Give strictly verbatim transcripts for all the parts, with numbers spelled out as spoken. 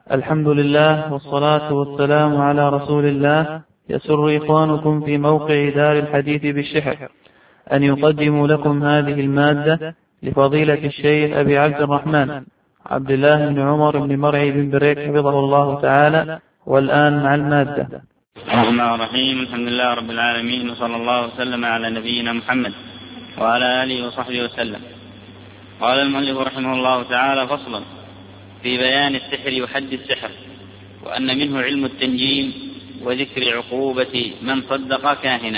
الحمد لله والصلاة والسلام على رسول الله. يسر إخوانكم في موقع دار الحديث بالشحر أن يقدموا لكم هذه المادة لفضيلة الشيخ أبي عبد الرحمن عبد الله بن عمر بن مرعي بن بريك حفظه الله تعالى. والآن مع المادة. بسم الله الرحيم. الحمد لله رب العالمين، وصلى الله وسلم على نبينا محمد وعلى آله وصحبه وسلم. قال المؤلف رحمه الله تعالى: فصل في بيان السحر وحد السحر، وأن منه علم التنجيم وذكر عقوبة من صدق كاهنا.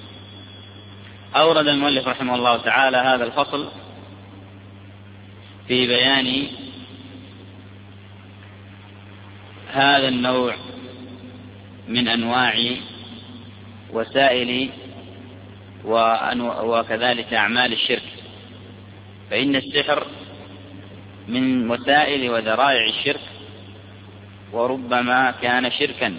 أورد المؤلف رحمه الله تعالى هذا الفصل في بيان هذا النوع من أنواع وسائل وكذلك أعمال الشرك. فإن السحر من وسائل وذرائع الشرك، وربما كان شركا.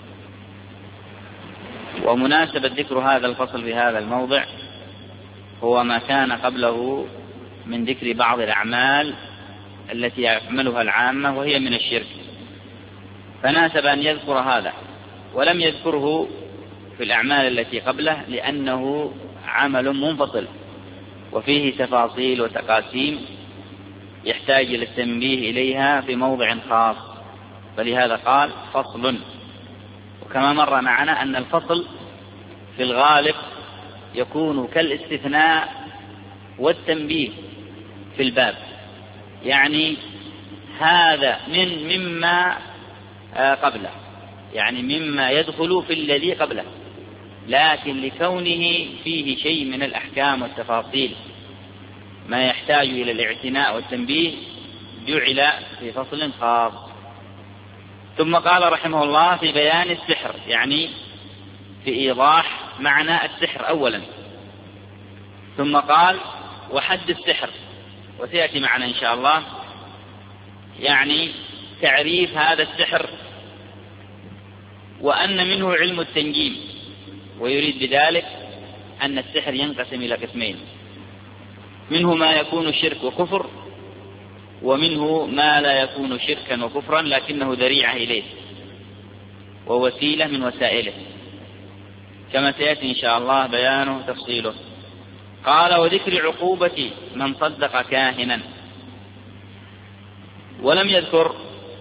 ومناسبة ذكر هذا الفصل في هذا الموضع هو ما كان قبله من ذكر بعض الأعمال التي يعملها العامة وهي من الشرك، فناسب أن يذكر هذا، ولم يذكره في الأعمال التي قبله لأنه عمل منفصل وفيه تفاصيل وتقاسيم يحتاج إلى التنبيه إليها في موضع خاص، فلهذا قال فصل. وكما مر معنا أن الفصل في الغالب يكون كالاستثناء والتنبيه في الباب، يعني هذا من مما قبله، يعني مما يدخل في الذي قبله، لكن لكونه فيه شيء من الأحكام والتفاصيل ما يحتاج إلى الاعتناء والتنبيه جعل في فصل خاص. ثم قال رحمه الله في بيان السحر، يعني في إيضاح معنى السحر أولا، ثم قال وحد السحر، وسيأتي معنا إن شاء الله يعني تعريف هذا السحر، وأن منه علم التنجيم، ويريد بذلك أن السحر ينقسم إلى قسمين: منه ما يكون شرك وكفر، ومنه ما لا يكون شركا وكفرا لكنه ذريعة إليه ووسيلة من وسائله، كما سيأتي إن شاء الله بيانه تفصيله. قال وذكر عقوبة من صدق كاهنا، ولم يذكر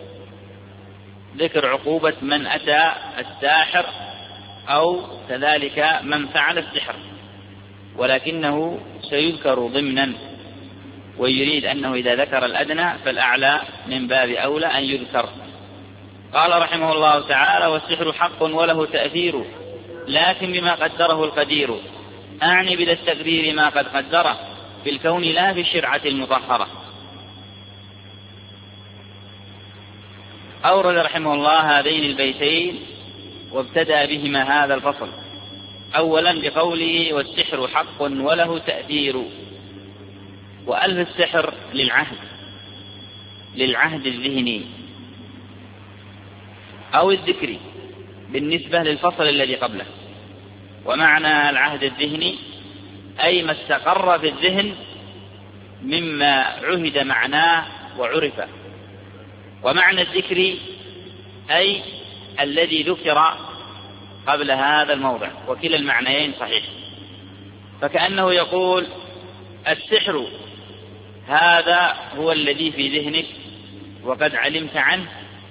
ذكر عقوبة من أتى الساحر أو كذلك من فعل السحر، ولكنه سيذكر ضمنا، ويريد أنه إذا ذكر الأدنى فالأعلى من باب أولى أن يذكر. قال رحمه الله تعالى: والسحر حق وله تأثير، لكن بما قدره القدير، أعني بذا التقدير ما قد قدره في الكون لا في الشرعة المطهرة. أورد رحمه الله هذين البيتين وابتدأ بهما هذا الفصل، أولا بقوله والسحر حق وله تأثير، وألف السحر للعهد للعهد الذهني أو الذكري بالنسبة للفصل الذي قبله. ومعنى العهد الذهني أي ما استقر في الذهن مما عهد معناه وعرف، ومعنى الذكري أي الذي ذكر قبل هذا الموضع، وكلا المعنيين صحيح. فكأنه يقول السحر هذا هو الذي في ذهنك وقد علمت عنه،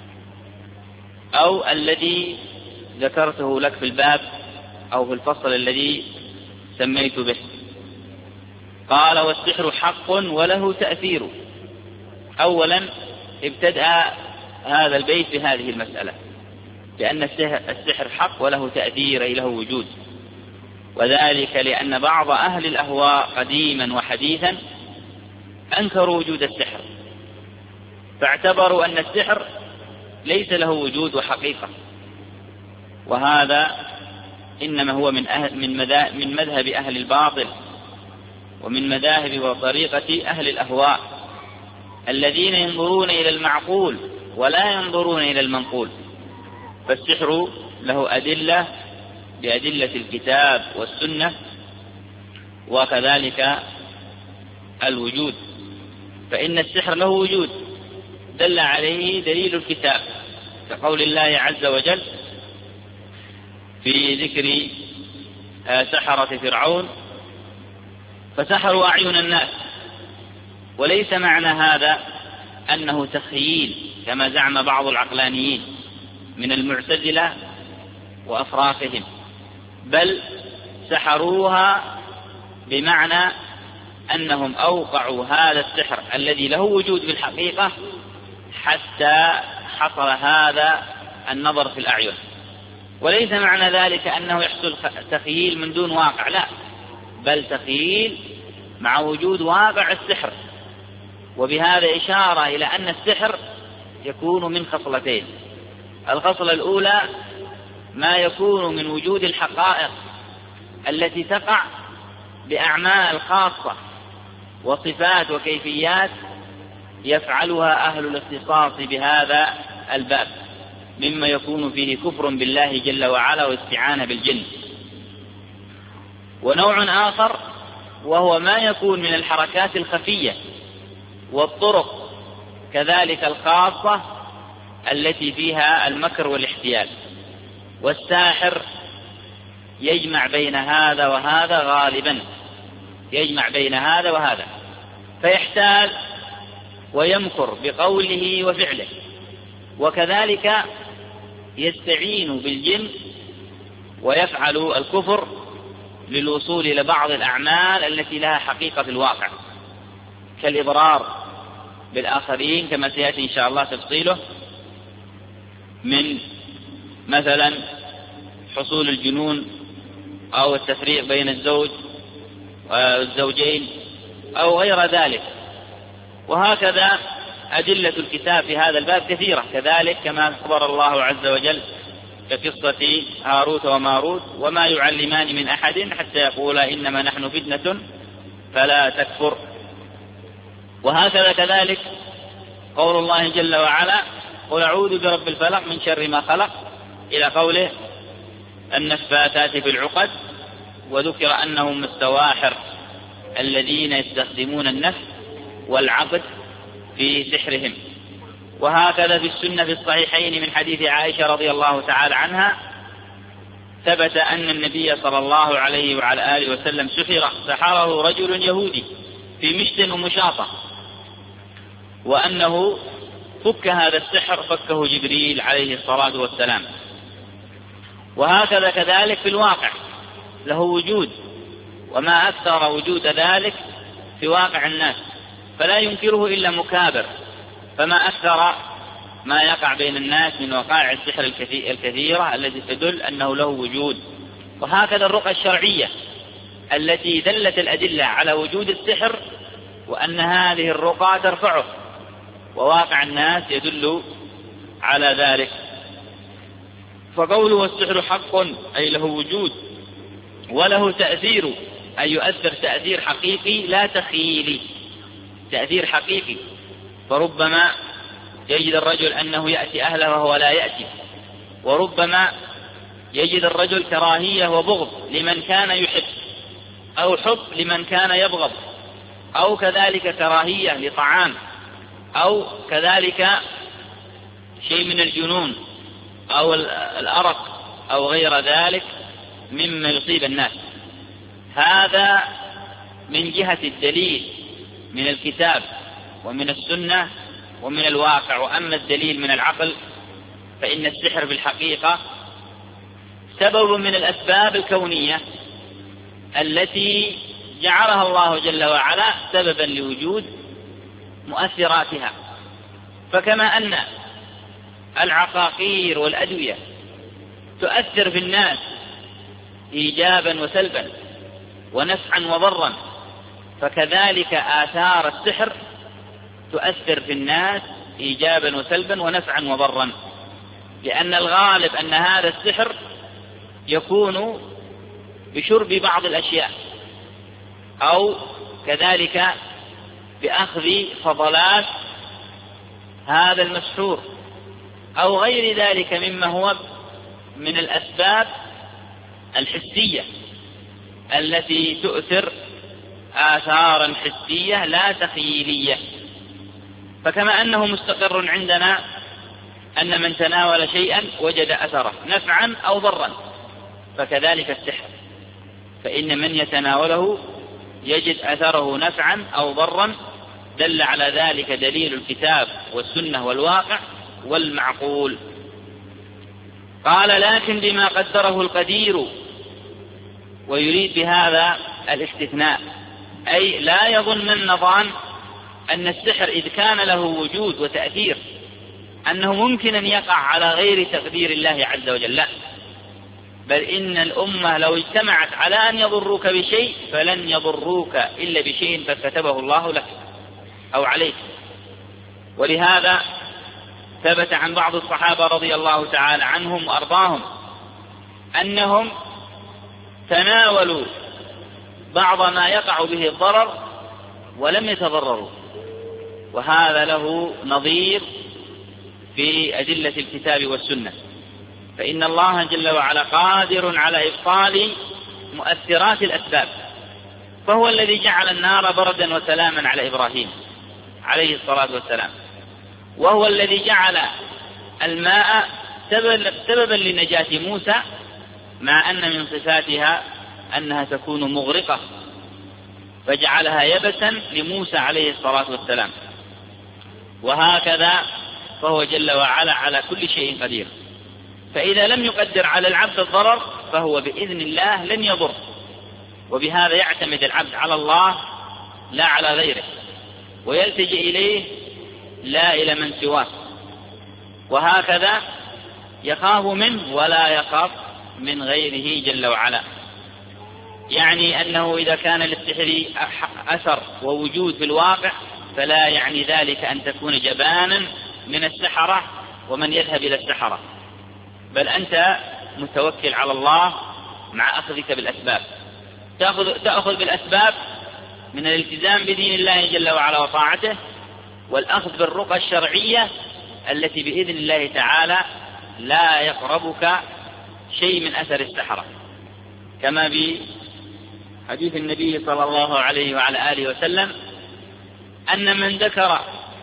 أو الذي ذكرته لك في الباب أو في الفصل الذي سميت به. قال والسحر حق وله تأثير. أولا ابتدأ هذا البيت بهذه المسألة، لأن السحر حق وله تأثير أي له وجود، وذلك لأن بعض أهل الأهواء قديما وحديثا أنكروا وجود السحر، فاعتبروا أن السحر ليس له وجود وحقيقة، وهذا إنما هو من, أهل من, من مذهب أهل الباطل ومن مذاهب وطريقة أهل الأهواء الذين ينظرون إلى المعقول ولا ينظرون إلى المنقول. فالسحر له أدلة بأدلة الكتاب والسنة، وكذلك الوجود، فإن السحر له وجود دل عليه دليل الكتاب كقول الله عز وجل في ذكر سحرة فرعون فسحروا أعين الناس. وليس معنى هذا أنه تخييل كما زعم بعض العقلانيين من المعتزلة وأفراقهم، بل سحروها بمعنى أنهم أوقعوا هذا السحر الذي له وجود في الحقيقة حتى حصل هذا النظر في الأعين. وليس معنى ذلك أنه يحصل تخييل من دون واقع، لا، بل تخييل مع وجود واقع السحر. وبهذا إشارة إلى أن السحر يكون من خصلتين: الخصلة الأولى ما يكون من وجود الحقائق التي تقع بأعمال خاصة وصفات وكيفيات يفعلها أهل الاختصاص بهذا الباب، مما يكون فيه كفر بالله جل وعلا واستعانة بالجن. ونوع آخر وهو ما يكون من الحركات الخفية والطرق كذلك الخاصة التي فيها المكر والاحتيال. والساحر يجمع بين هذا وهذا غالبا، يجمع بين هذا وهذا، فيحتال ويمكر بقوله وفعله، وكذلك يستعين بالجن ويفعل الكفر للوصول إلى بعض الأعمال التي لها حقيقة في الواقع، كالإضرار بالآخرين كما سيأتي إن شاء الله تفصيله، من مثلا حصول الجنون أو التفريق بين الزوج والزوجين أو غير ذلك. وهكذا أدلة الكتاب في هذا الباب كثيرة كذلك، كما أخبر الله عز وجل كقصة هاروت وماروت: وما يعلمان من أحد حتى يقولا إنما نحن فتنة فلا تكفر. وهكذا كذلك قول الله جل وعلا: قل أعوذ برب الفلق من شر ما خلق، إلى قوله النفاثات في العقد، وذكر أنهم السواحر الذين يستخدمون النفس والعقد في سحرهم. وهكذا في السنة في الصحيحين من حديث عائشة رضي الله تعالى عنها ثبت أن النبي صلى الله عليه وعلى آله وسلم سحر سحره رجل يهودي في مشط ومشاطة، وأنه فك هذا السحر فكه جبريل عليه الصلاة والسلام. وهكذا كذلك في الواقع له وجود، وما أكثر وجود ذلك في واقع الناس، فلا ينكره إلا مكابر. فما أكثر ما يقع بين الناس من وقائع السحر الكثيرة التي تدل أنه له وجود. وهكذا الرقى الشرعية التي دلت الأدلة على وجود السحر وأن هذه الرقى ترفعه، وواقع الناس يدل على ذلك. فقوله والسحر حق أي له وجود وله تأثير، أي يؤثر تأثير حقيقي لا تخيلي، تأثير حقيقي. فربما يجد الرجل أنه يأتي أهله وهو لا يأتي، وربما يجد الرجل كراهية وبغض لمن كان يحب، أو حب لمن كان يبغض، أو كذلك كراهية لطعام، أو كذلك شيء من الجنون أو الأرق أو غير ذلك مما يصيب الناس. هذا من جهة الدليل من الكتاب ومن السنة ومن الواقع. وأما الدليل من العقل فإن السحر بالحقيقة سبب من الأسباب الكونية التي جعلها الله جل وعلا سببا لوجود مؤثراتها. فكما أن العقاقير والأدوية تؤثر في الناس إيجابا وسلبا ونفعا وضرا، فكذلك آثار السحر تؤثر في الناس إيجابا وسلبا ونفعا وضرا، لأن الغالب أن هذا السحر يكون بشرب بعض الأشياء، أو كذلك بأخذ فضلات هذا المسحور، أو غير ذلك مما هو من الأسباب الحسية التي تؤثر آثارا حسية لا تخيلية. فكما أنه مستقر عندنا أن من تناول شيئا وجد أثره نفعا أو ضرا، فكذلك السحر، فإن من يتناوله يجد أثره نفعا أو ضرا، دل على ذلك دليل الكتاب والسنة والواقع والمعقول. قال: لكن بما قدره القدير، ويريد بهذا الاستثناء، أي لا يظنن ظان أن السحر إذ كان له وجود وتأثير أنه ممكن أن يقع على غير تقدير الله عز وجل، لا، بل إن الأمة لو اجتمعت على أن يضروك بشيء فلن يضروك إلا بشيء قد كتبه الله لك أو عليك. ولهذا ثبت عن بعض الصحابة رضي الله تعالى عنهم وأرضاهم أنهم تناولوا بعض ما يقع به الضرر ولم يتضرروا، وهذا له نظير في أدلة الكتاب والسنة، فإن الله جل وعلا قادر على إبطال مؤثرات الأسباب، فهو الذي جعل النار بردا وسلاما على إبراهيم عليه الصلاة والسلام، وهو الذي جعل الماء سببا لنجاة موسى، مع أن من صفاتها أنها تكون مغرقة، فجعلها يبسا لموسى عليه الصلاة والسلام. وهكذا فهو جل وعلا على كل شيء قدير، فإذا لم يقدر على العبد الضرر فهو بإذن الله لن يضر، وبهذا يعتمد العبد على الله لا على غيره، ويلتجئ إليه لا إلى من سواه، وهكذا يخاف منه ولا يخاف من غيره جل وعلا. يعني أنه إذا كان للسحر أثر ووجود في الواقع فلا يعني ذلك أن تكون جبانا من السحرة ومن يذهب إلى السحرة، بل أنت متوكل على الله مع أخذك بالأسباب، تأخذ, تأخذ بالأسباب من الالتزام بدين الله جل وعلا وطاعته، والأخذ بالرقى الشرعية التي بإذن الله تعالى لا يقربك شيء من أثر السحرة، كما بحديث النبي صلى الله عليه وعلى آله وسلم أن من ذكر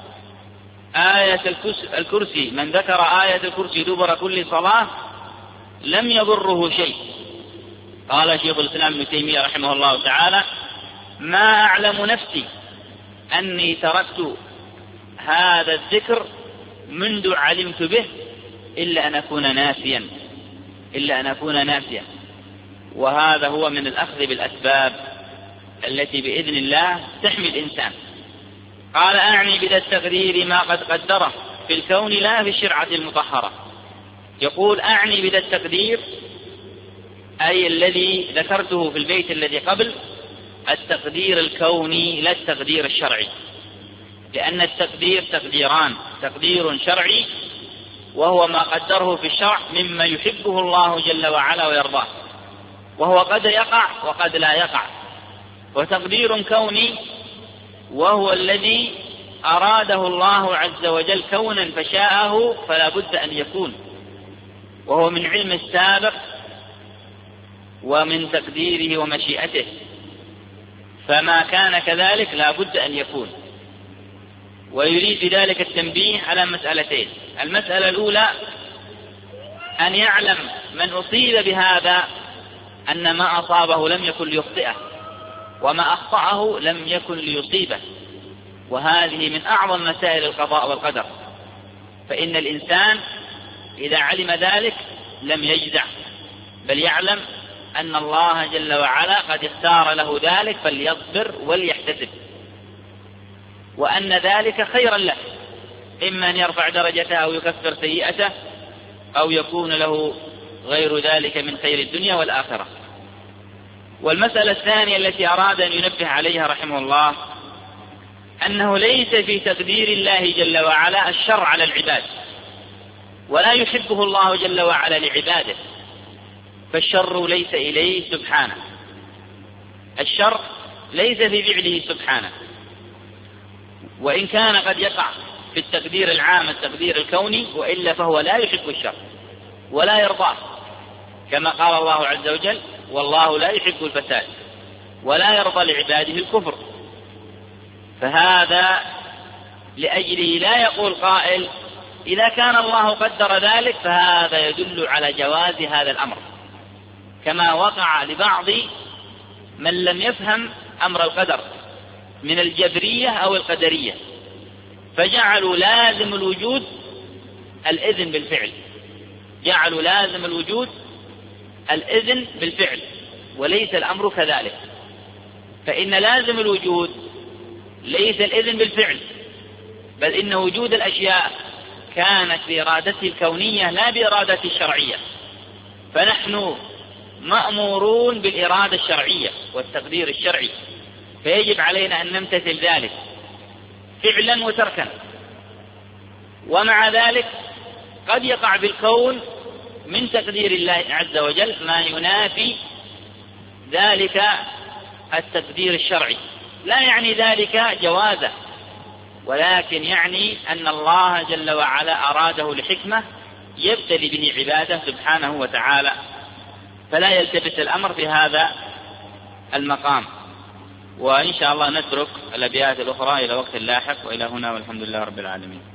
آية الكرسي من ذكر آية الكرسي دبر كل صلاة لم يضره شيء. قال شيخ الإسلام ابن تيمية رحمه الله تعالى: ما أعلم نفسي أني تركت هذا الذكر منذ علمت به إلا أن أكون ناسيا إلا أن أكون ناسيا وهذا هو من الأخذ بالأسباب التي بإذن الله تحمي الإنسان. قال: أعني بذا التقدير ما قد قدره في الكون لا في الشرعة المطهرة. يقول: أعني بذا التقدير أي الذي ذكرته في البيت الذي قبل، التقدير الكوني لا التقدير الشرعي، لأن التقدير تقديران: تقدير شرعي وهو ما قدره في الشرع مما يحبه الله جل وعلا ويرضاه، وهو قد يقع وقد لا يقع، وتقدير كوني وهو الذي أراده الله عز وجل كونا فشاءه فلا بد أن يكون، وهو من علم السابق ومن تقديره ومشيئته، فما كان كذلك لا بد أن يكون. ويريد بذلك التنبيه على مسألتين: المسألة الأولى أن يعلم من أصيب بهذا أن ما أصابه لم يكن ليخطئه، وما أخطأه لم يكن ليصيبه، وهذه من أعظم مسائل القضاء والقدر، فإن الإنسان إذا علم ذلك لم يجزع، بل يعلم أن الله جل وعلا قد اختار له ذلك فليصبر وليحتسب، وأن ذلك خيرا له، إما أن يرفع درجته أو يكفر سيئته أو يكون له غير ذلك من خير الدنيا والآخرة. والمسألة الثانية التي أراد أن ينبه عليها رحمه الله أنه ليس في تقدير الله جل وعلا الشر على العباد، ولا يحبه الله جل وعلا لعباده، فالشر ليس إليه سبحانه، الشر ليس في فعله سبحانه، وإن كان قد يقع في التقدير العام التقدير الكوني، وإلا فهو لا يحب الشر ولا يرضاه، كما قال الله عز وجل: والله لا يحب الفساد ولا يرضى لعباده الكفر. فهذا لأجله لا يقول قائل إذا كان الله قدر ذلك فهذا يدل على جواز هذا الأمر، كما وقع لبعض من لم يفهم أمر القدر من الجبرية أو القدرية، فجعلوا لازم الوجود الإذن بالفعل، جعلوا لازم الوجود الإذن بالفعل، وليس الأمر كذلك. فإن لازم الوجود ليس الإذن بالفعل، بل إن وجود الأشياء كانت بإرادته الكونية لا بإرادته الشرعية، فنحن مأمورون بالإرادة الشرعية والتقدير الشرعي، فيجب علينا أن نمتثل ذلك فعلا وتركا. ومع ذلك قد يقع بالكون من تقدير الله عز وجل ما ينافي ذلك التقدير الشرعي، لا يعني ذلك جوازه، ولكن يعني أن الله جل وعلا أراده لحكمة يبتلي به عباده سبحانه وتعالى، فلا يلتبس الأمر في هذا المقام. وإن شاء الله نترك الأبيات الأخرى إلى وقت لاحق، وإلى هنا والحمد لله رب العالمين.